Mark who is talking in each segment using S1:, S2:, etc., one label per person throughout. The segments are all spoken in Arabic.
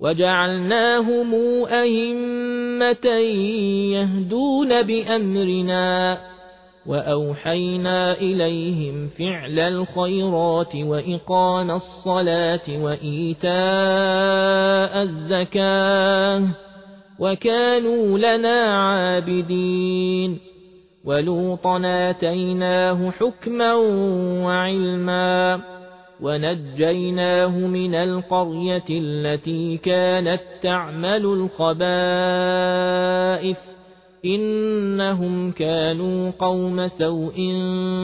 S1: وجعلناهم أئمة يهدون بأمرنا وأوحينا إليهم فعل الخيرات وإقام الصلاة وإيتاء الزكاة وكانوا لنا عابدين ولوطا آتيناه حكما وعلما ونجيناه من القرية التي كانت تعمل الخبائث إنهم كانوا قوم سوء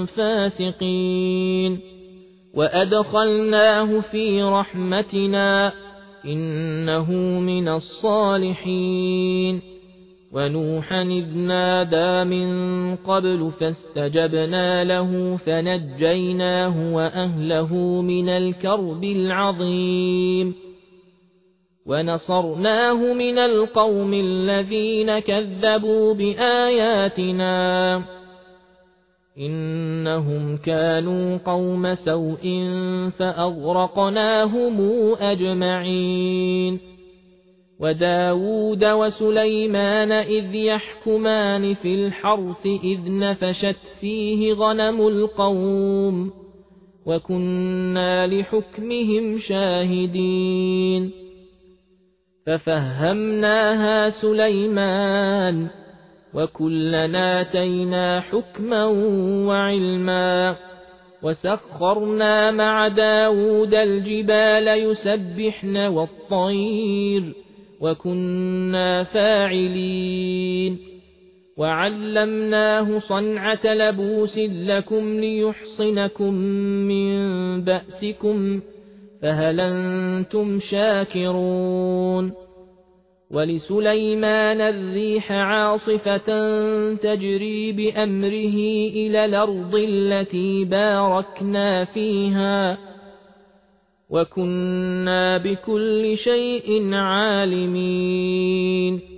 S1: فاسقين وأدخلناه في رحمتنا إنه من الصالحين ونوحا إذ نادى من قبل فاستجبنا له فنجيناه وأهله من الكرب العظيم ونصرناه من القوم الذين كذبوا بآياتنا إنهم كانوا قوم سوء فأغرقناهم أجمعين وداود وسليمان إذ يحكمان في الحرث إذ نفشت فيه غنم القوم وكنا لحكمهم شاهدين ففهمناها سليمان وكلنا آتينا حكما وعلما وسخرنا مع داود الجبال يسبحن والطير وكنا فاعلين وعلمناه صنعة لبوس لكم ليحصنكم من بأسكم فهل أنتم شاكرون ولسليمان الريح عاصفة تجري بأمره إلى الأرض التي باركنا فيها وكنا بكل شيء عالمين